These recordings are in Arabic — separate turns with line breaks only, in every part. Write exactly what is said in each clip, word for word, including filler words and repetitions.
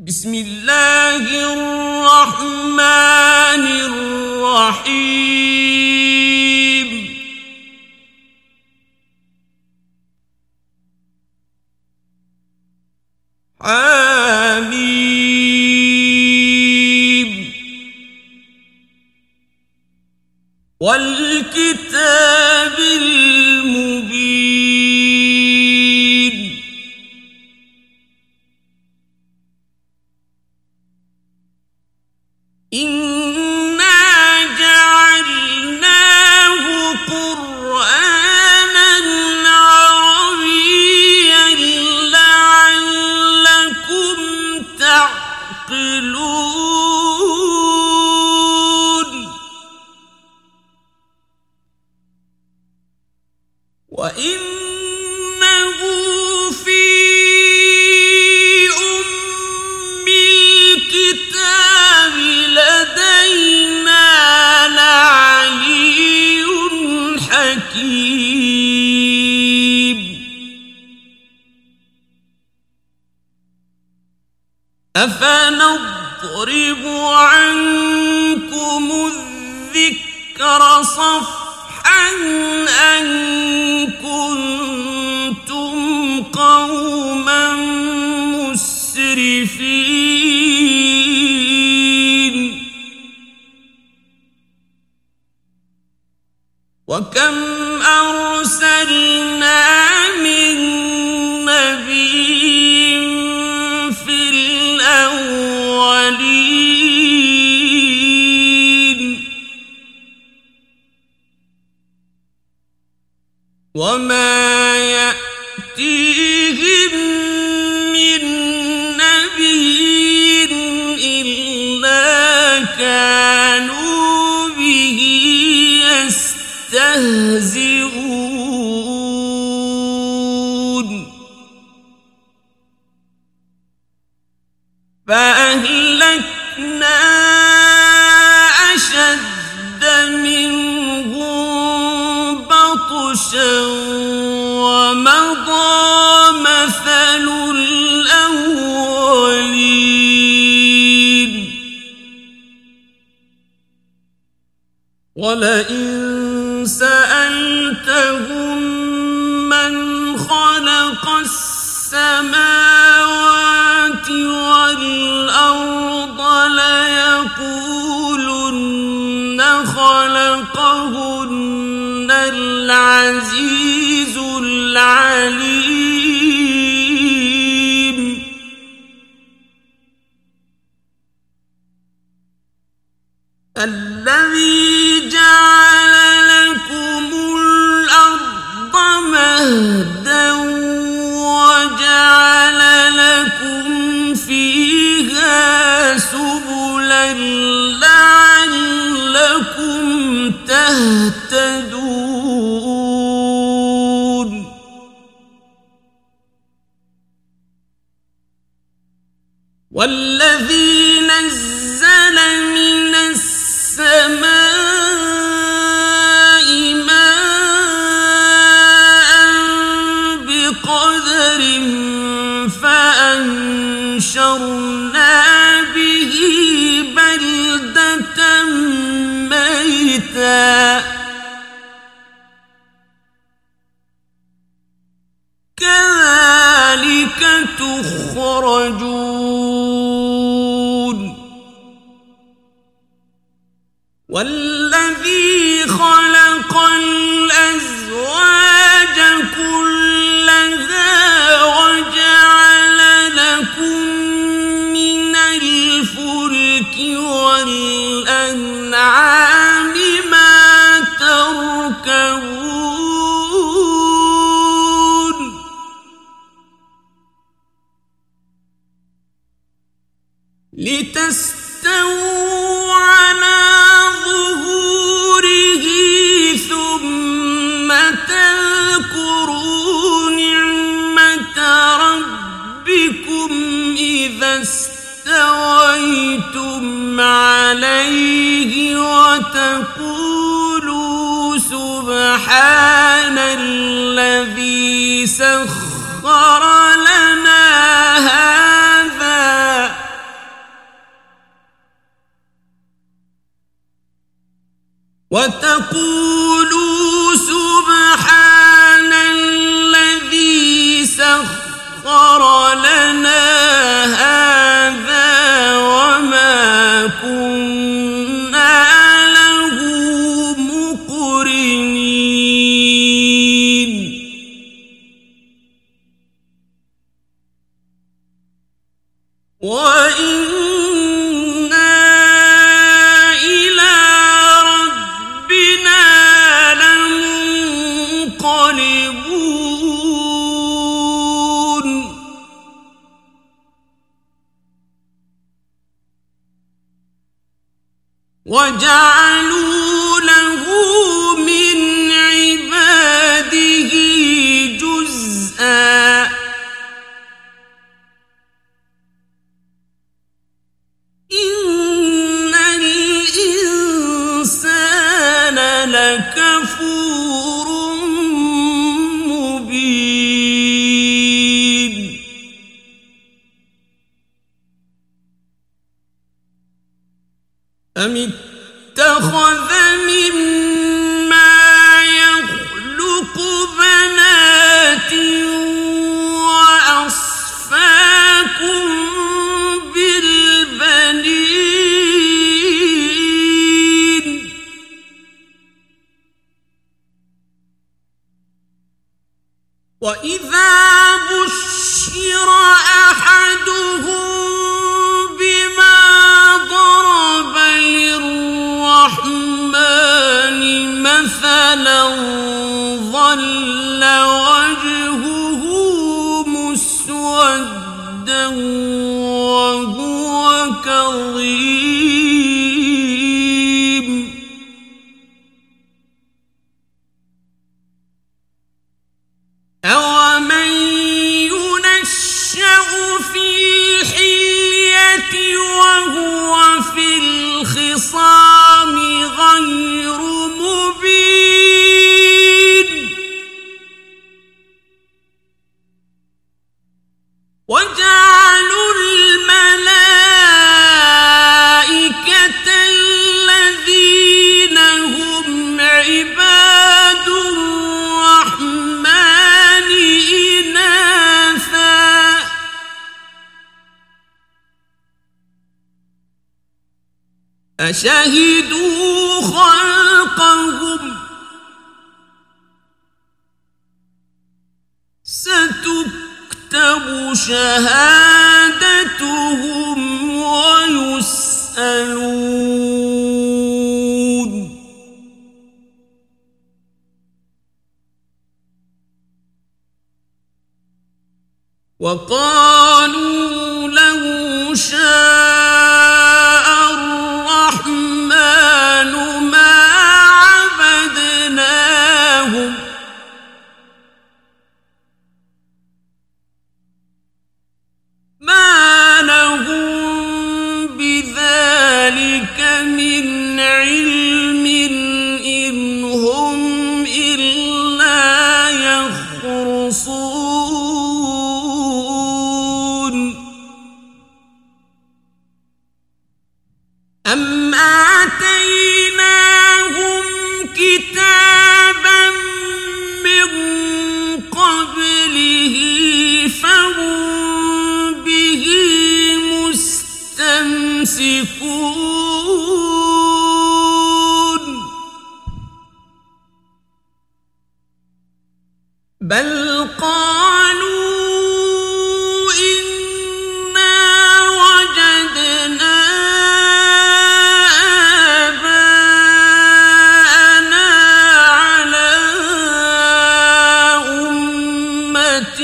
بسم الله الرحمن الرحيم حميم والكتاب المبين إنا جعلناه قرآنا عربيا لعلكم تعقلون وإنه في أم الكتاب لدينا لعلي حكيم أفنضرب عنكم الذكر صفحا أن كنتم قوما مسرفين وكم أرسلنا من نبي في الأولين وما يأتيهم من نبي إلا كانوا به يستهزئون فأهلكنا أشد منهم بطشا ومضى مثل الأولين ولئن سألتهم من خلق السماوات والأرض ليقولن خلقهن العزيز العليم الذي جعل لكم الأرض مهدا وجعل لكم فيها سبلا لعلكم تهتدون والذي نزل من السماء ماء بقدر فأنشرنا به بلدة ميتا كذلك تخرجون والذي خلق الأزواج كلها وجعل لكم من الفلك والأنعام ما تركبون لتستووا على ظهوره ثم تذكروا نعمة ربكم إذا استويتم عليه وتقولوا سبحان الذي سخر لنا هذا وتقولوا سبحان الذي سخر لنا هذا وما كنا له مقرنين وإنا إلى ربنا لمنقلبون وجعلوا له من عباده جزءا إن الإنسان لكفور مبين أم اتخذ مما يخلق بنات وأصفاكم بالبنين وإذا بشر أحدهم بما ضرب للرحمن مثلا ظل وجهه مسودا وهو كظيم أومن ينشأ في الحلية وهو في الخصام غير مبين وجعلوا الملائكة الذين هم عباد الرحمن إناثا أشهدوا خلقهم ستكتب شهادتهم ويسألون وقالوا له شاء الرحمن ما عبدناهم ما لهم بذلك من علم إن هم إلا يخرصون أم آتيناهم كتابا من قبله فهم به مستمسكون بل قالوا إنا وجدنا آباءنا على أمة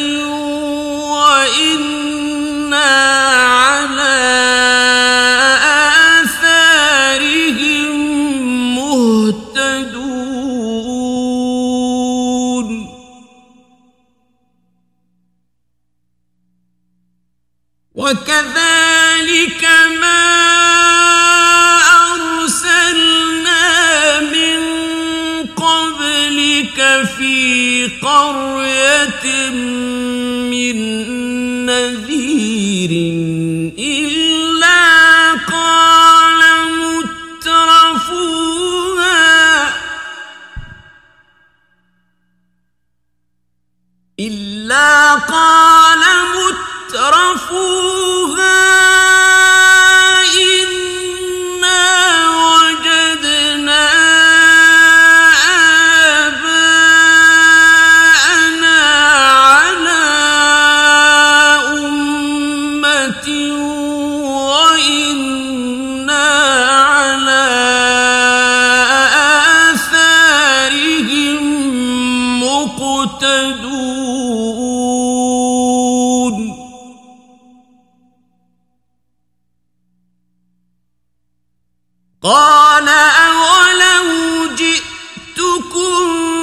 وإنا على آثارهم مهتدون وكذلك ما أرسلنا من قبلك في قرية من نذير إلا قال مترفوها قال أولو جئتكم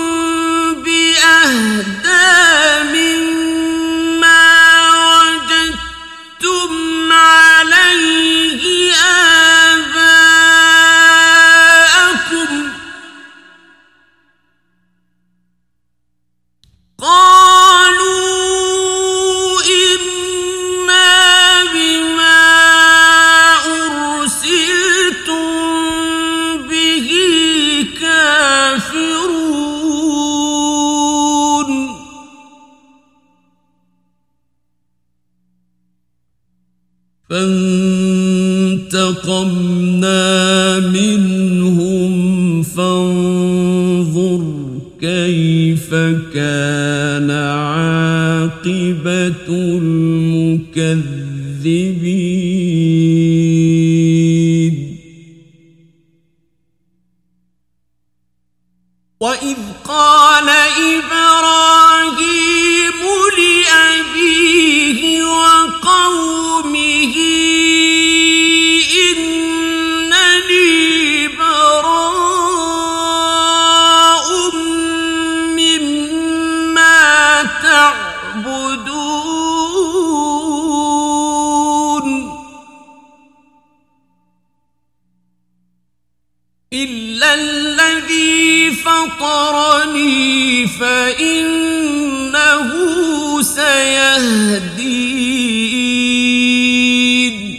بأهدى مما وجدتم عليه آباءكم قالوا إنا بما أرسلتم به كافرون فانتقمنا منهم فانظر كيف كان عاقبة المكذبين وإذ قال إبراهيم لأبيه وقومه إنني براء مما تعبدون إلا الذي فطرني فإنه سيهدين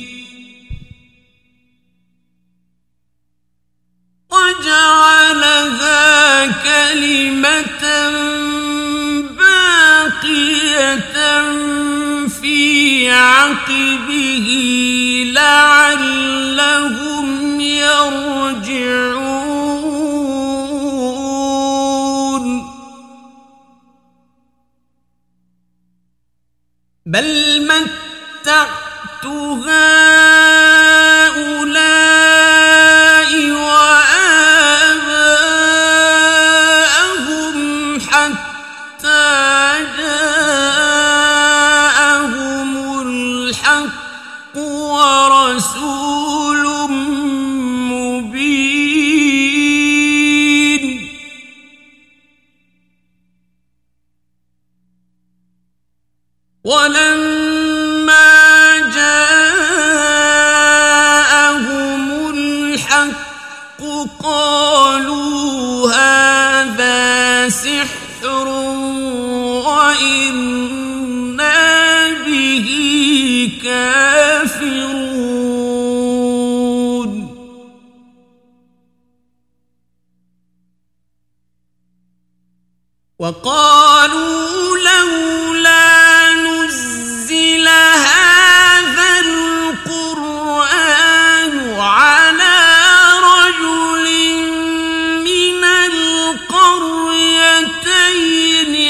وجعلها كلمة باقية في عقبه لعلهم يرجعون بل متعت هؤلاء وآباءهم حتى جاءهم الحق ورسول مبين ولما جاءهم الحق قالوا هذا سحر وإنا به كافرون وقالوا لولا نزل هذا القرآن على رجل من القريتين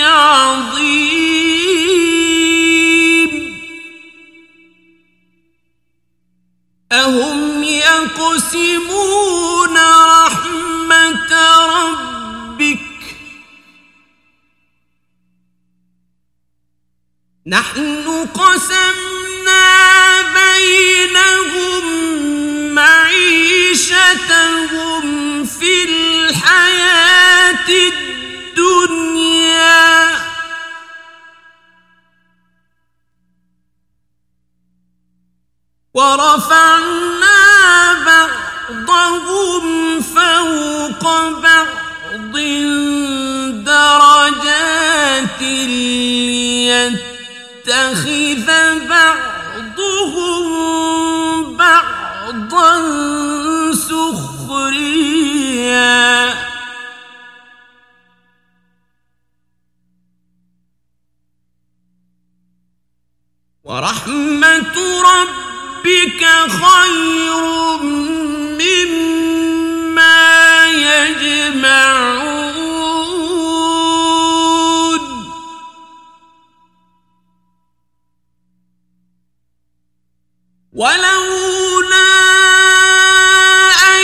عظيم أهم يقسمون رحمة ربك نحن قسمنا بينهم معيشتهم في الحياة الدنيا ورفعنا بعضهم فوق بعض درجات ليتخذ بعضهم بعضا سخريا ورحمة ربك خير مما يجمعون ولولا أن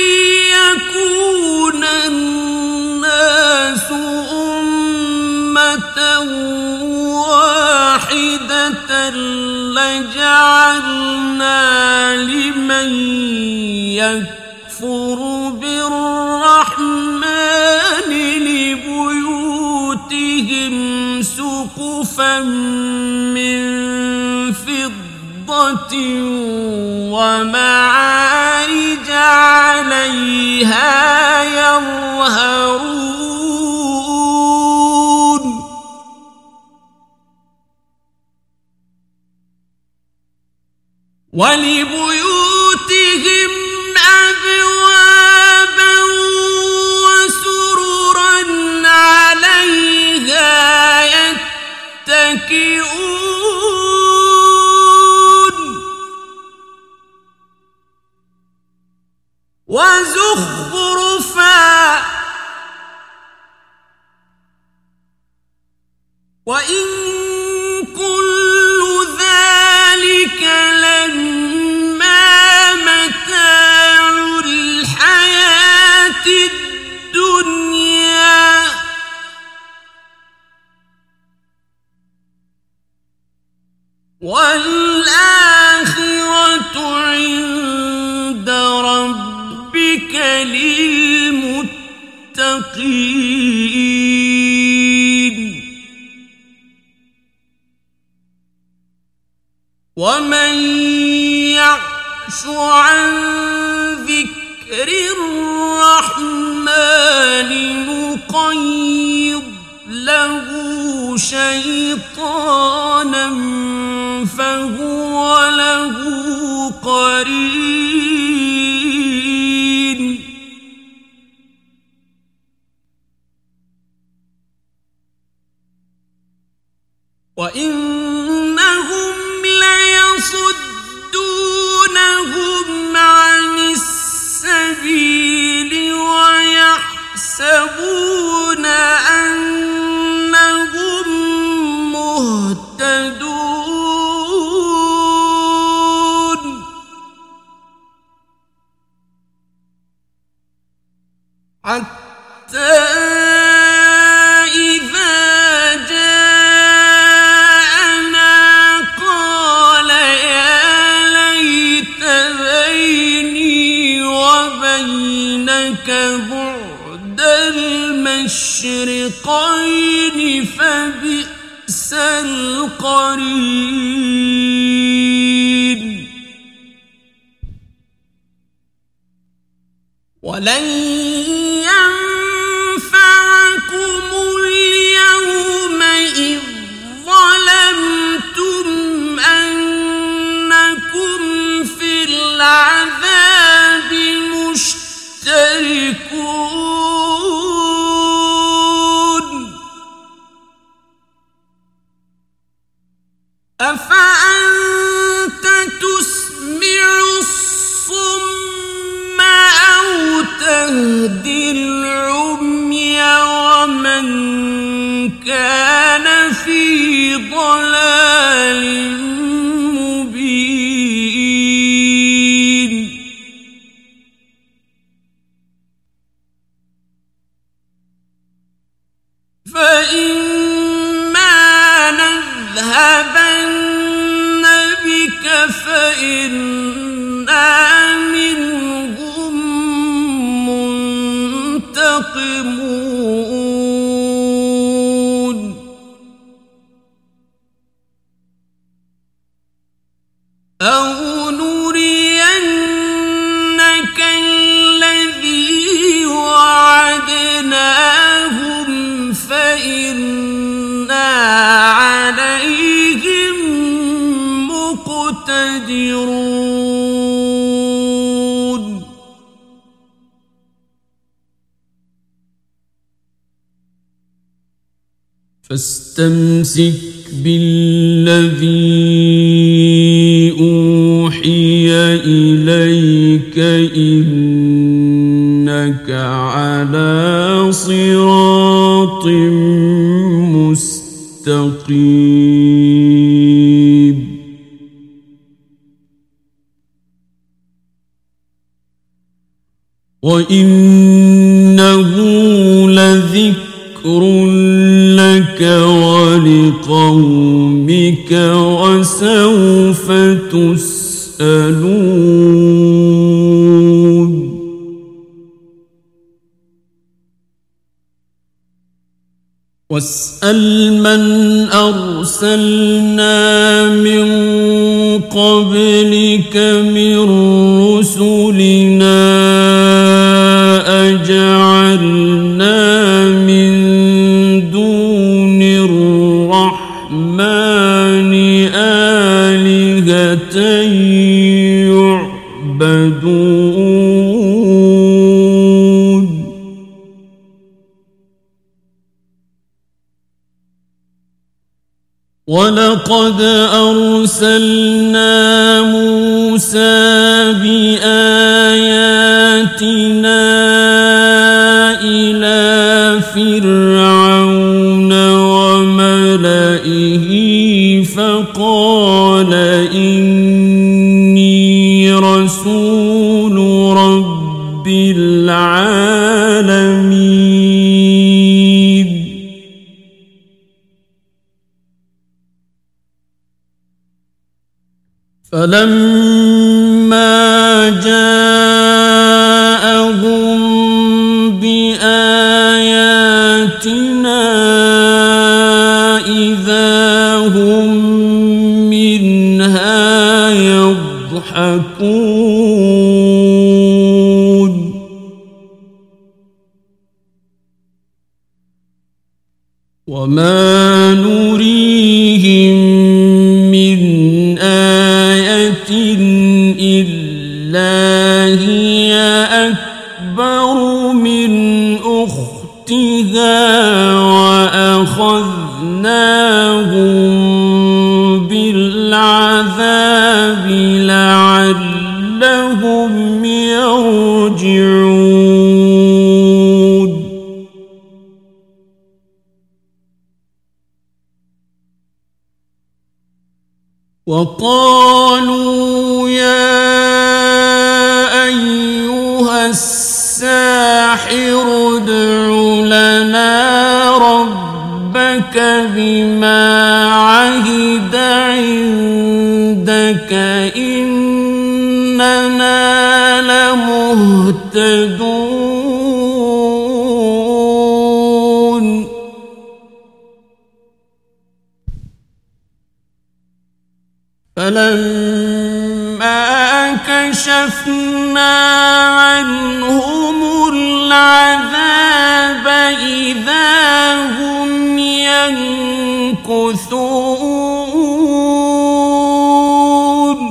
يكون الناس أمة واحدة لجعلنا لمن يكفر يكفر بالرحمن لبيوتهم سقفا من فضة ومعارج عليها يظهرون ولبيوتهم أبوابا وسررا عليها يتكئون وزخرفا وإن كل ذلك لما متاع الحياة الدنيا والآخرة عند ربك للمتقين ومن يعش عن ذكر الرحمن نقيض له شيطانا فهو له قرين وإنهم ليصدونهم عن السبيل ويحسبون أنهم مهتدون حتى بعد المشرقين فبئس القرين ولن ينفعكم اليوم إذ ظلمتم أنكم في العذاب مشتركون أفأنت تسمع الصم أو تهدي العمي ومن كان في ضلال مبين فإما نذهبن بك فإنا منهم منتقمون أو نرينك الذي وعدناهم فإنا عليهم مقتدرون فاستمسك بالذي أوحي إليك إنك على صراط مستقيم وإنه لذكر لك ولقومك وسوف تسألون واسأل من أرسلنا من قبلك من رسلنا أجعلنا من دون الرحمن آلهة يعبدون ولقد أرسلنا موسى بآياتنا إلى فرعون وملئه فقال إني رسول رب العالمين فلما جاءهم بآياتنا إذا هم منها يضحكون وما نريهم من آية إلا هي أكبر من أختها وأخذناهم بالعذاب لعلهم يرجعون وقالوا يا أيها الساحر ادع لنا ربك بما عهد عندك إننا لمهتدون فلما كشفنا عنهم العذاب إذا هم ينكثون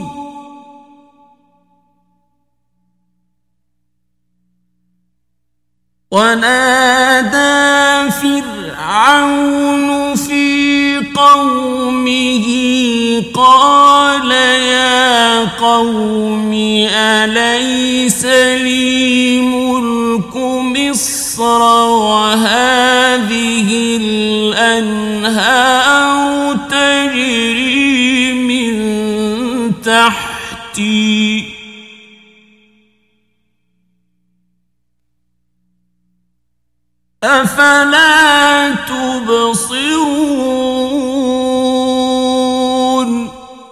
ونادى فرعون في قومه قال يا قوم أليس لي ملك مصر وهذه الأنهار تجري من تحتي أفلا تبصرون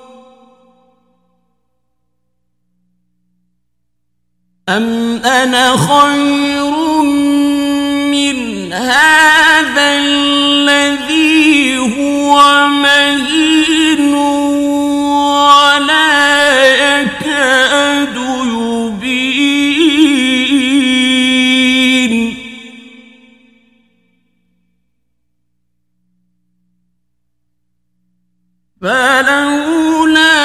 أم أنا خير من هذا الذي هو مهين ولا يكاد يبين فلولا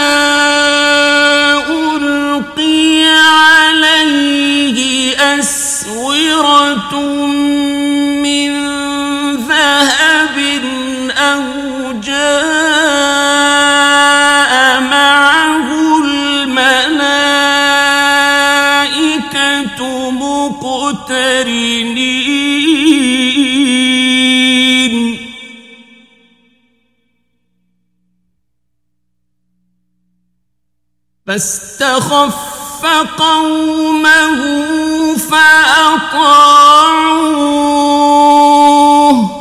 ألقي عليه أسورة من ذهب أو جاء معه الملائكة مقترنين فاستخف قومه فأطاعوه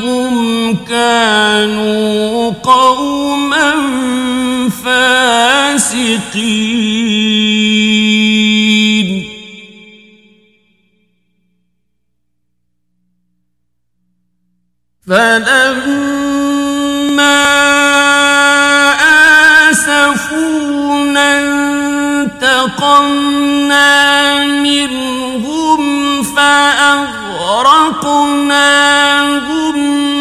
إنهم كانوا قوما فاسقين فاسقين فلما آسفونا انتقمنا منهم فأغرقناهم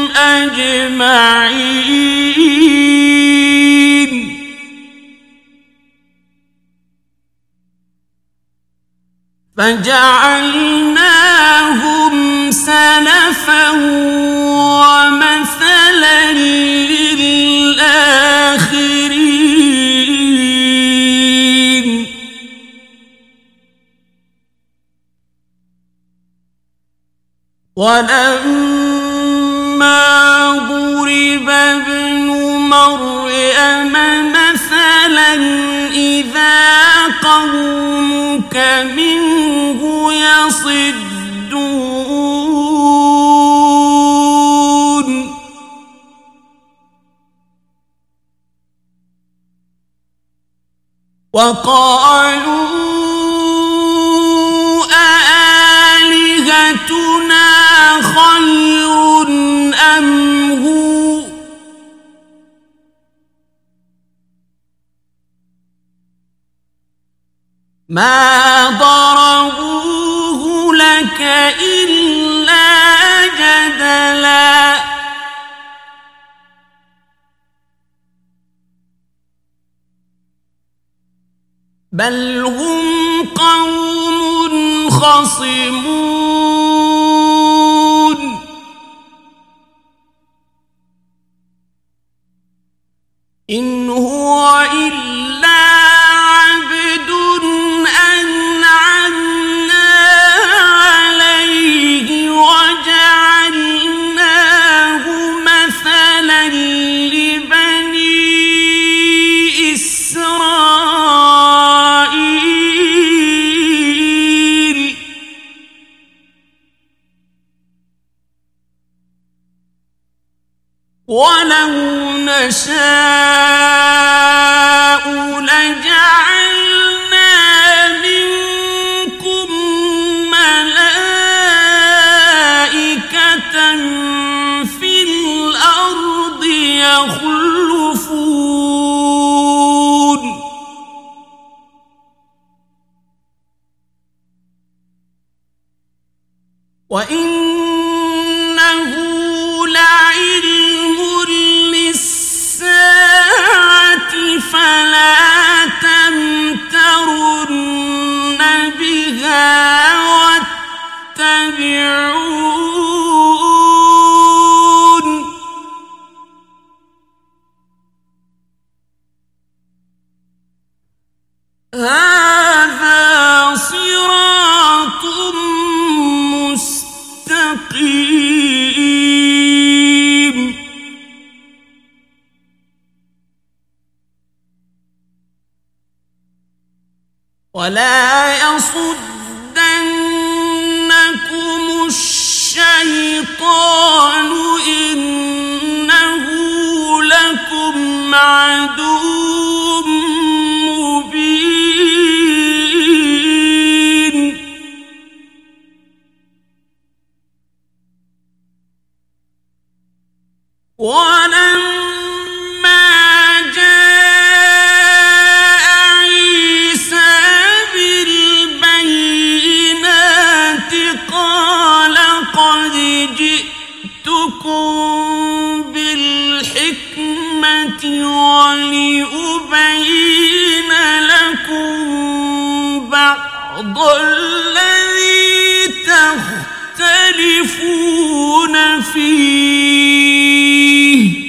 أجمعين فجعلناهم سلفا ومثلا للآخرين ولما ضرب ابن مريم مثلا إذا قومك منه يصدون وقالوا أآلهتنا خير أم هو ما ضربوه لك إلا جدلا بل هم قوم خصمون إن هو إلا عبد أنعمنا عليه وجعلناه مثلا لبني إسرائيل ولو نشاء لجعلنا منكم ملائكة في الأرض يخلفون وإنه لعلم للساعة فلا تمترن بها واتبعون هذا صراط مستقيم ولا يصدنكم الشيطان إنه لكم عدو مبين ولما جاء عيسى بالبينات قال قد جئتكم بالحكمة ولأبين لكم بعض الذي تختلفون فيه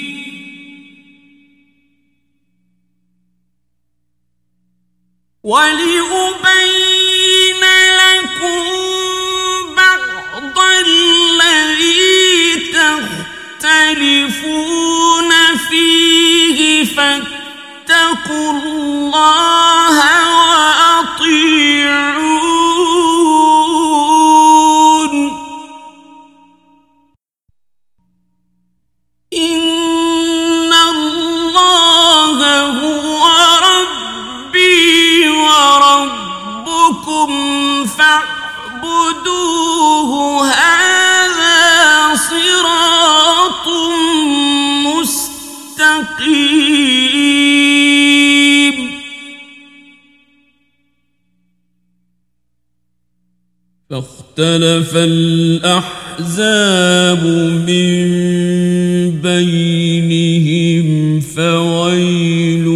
ولأبين لكم بعض الذي تختلفون فيه فاتقوا الله وأطيعون إن الله هو رب فاعبدوه هذا صراط مستقيم
فاختلف الأحزاب من بينهم فويل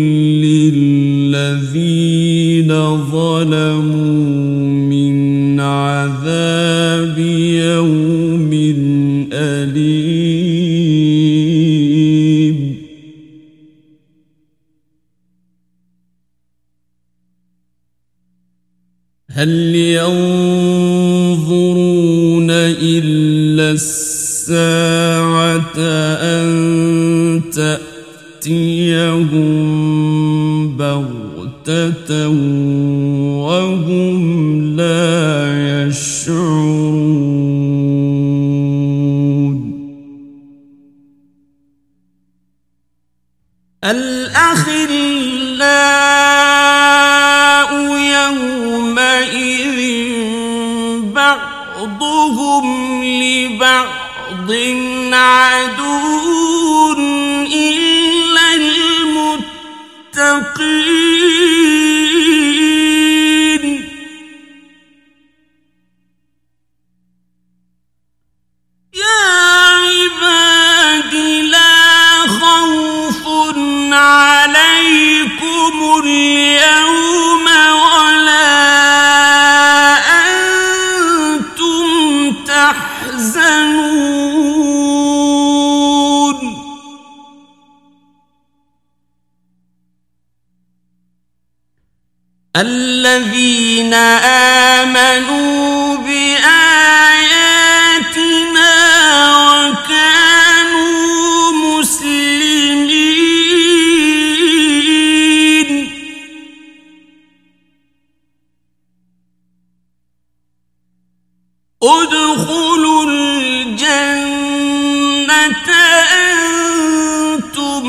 للذين ظلموا من عذاب يوم أليم هل ينظرون إلا الساعة أن تأتيهم بغتة وهم لا يشعرون
الأخلاء يومئذ بعضهم لبعض عدو إلا المتقين يا عباد لا خوف عليكم اليوم ولا أنتم تحزنون الذين آمنوا بآياتنا وكانوا مسلمين ادخلوا الجنة أنتم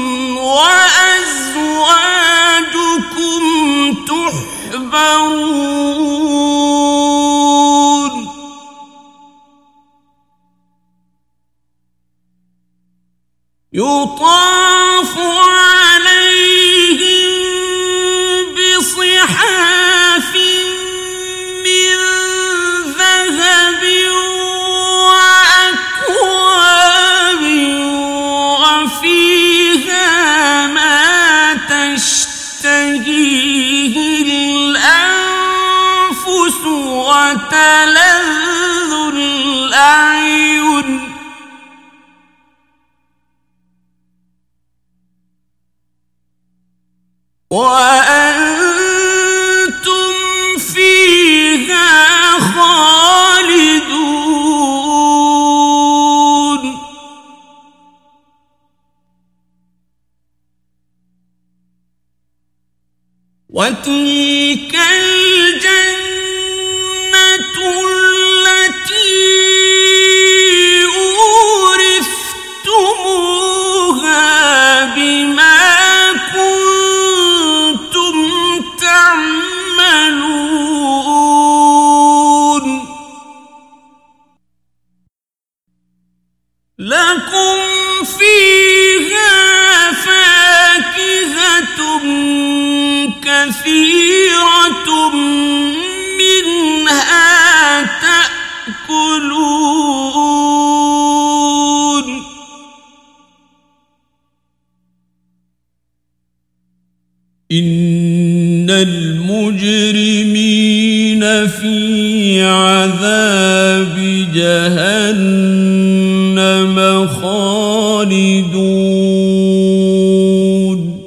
وأزواجكم تحبرون يطاف عليهم بصحاف من ذهب وأكواب وفيها ما تشتهيه الأنفس وتلذ الأعين وأنتم فيها خالدون وتلك الجنة التي أورثتموها بما كنتم تعملون لكم فيها فاكهة كثيرة منها تأكلون
إن المجرمين في عذاب جهنم خالدون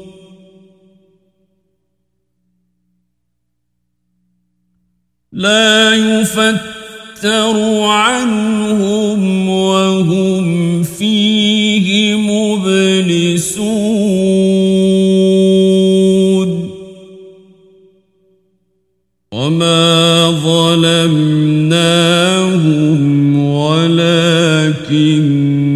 لا يفتر عنهم وهم فيه مبلسون وما ظلمناهم ولكن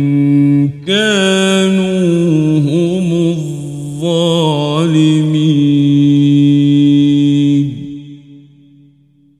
كانوا هم الظالمين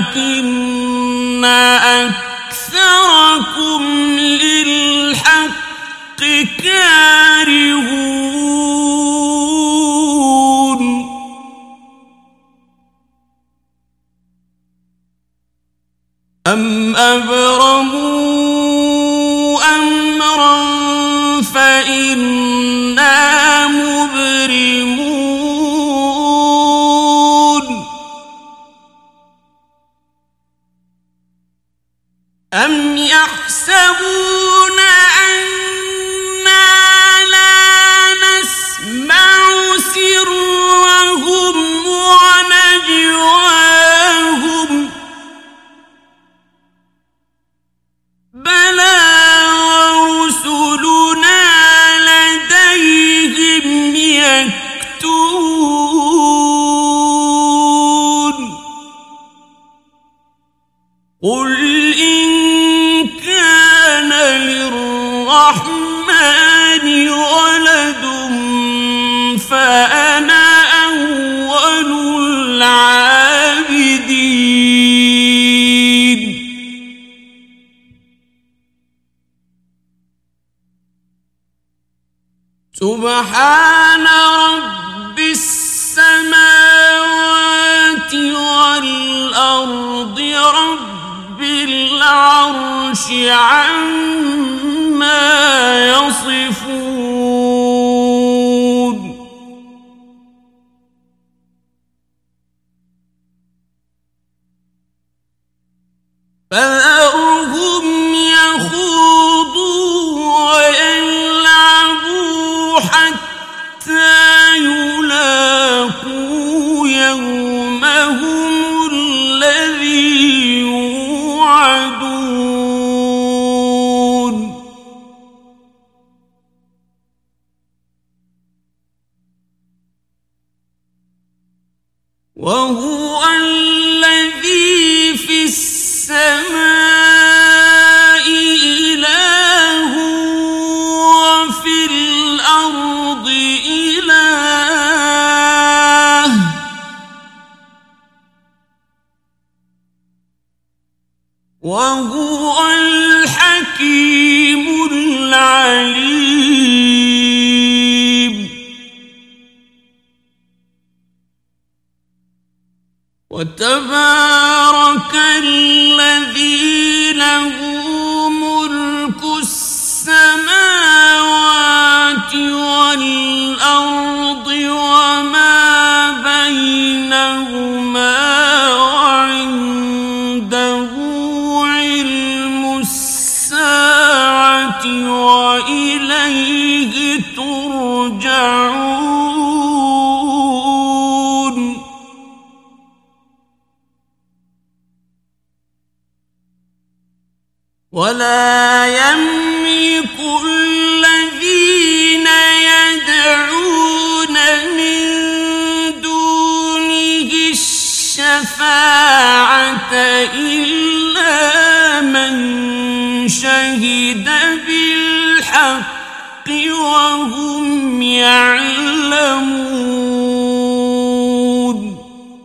ولكن أكثركم للحق كارهون أم أبرموا أمرا فإنا مبرمون أم يحسبون أنا لا نسمع سرهم ونجواهم بلى ورسلنا لديهم يكتبون قل إن كان للرحمن ولد فأنا أول العابدين سبحان رب السماوات والأرض رب العرش عما يصفون فذرهم يخوضوا ويلعبوا حتى يلاقوا يومهم الذي يوعدون وهو الذي في السماء إله وفي الأرض إله وهو الحكيم العليم وتبارك الذي له ملك السماوات والأرض وما بينهما وعنده علم الساعة وإليه ترجعون ولا يملك الذين يدعون من دونه الشفاعة إلا من شهد بالحق وهم يعلمون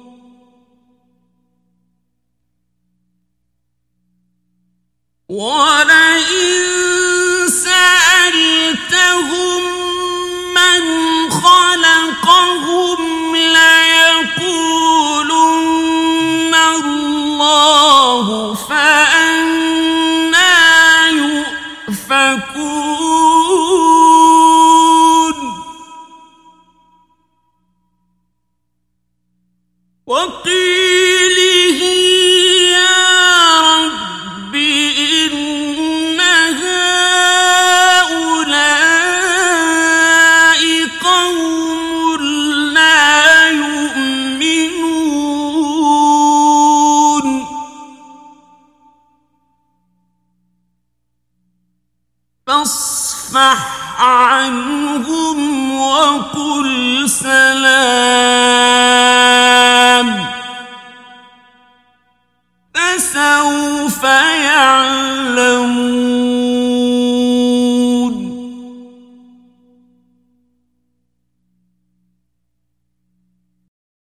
ولئن سألتهم من خلقهم ليقولن الله فأنى يؤفكون وقيله يا رب إن هؤلاء قوم لا يؤمنون فاصفح عنهم وقل سلام فسوف يعلمون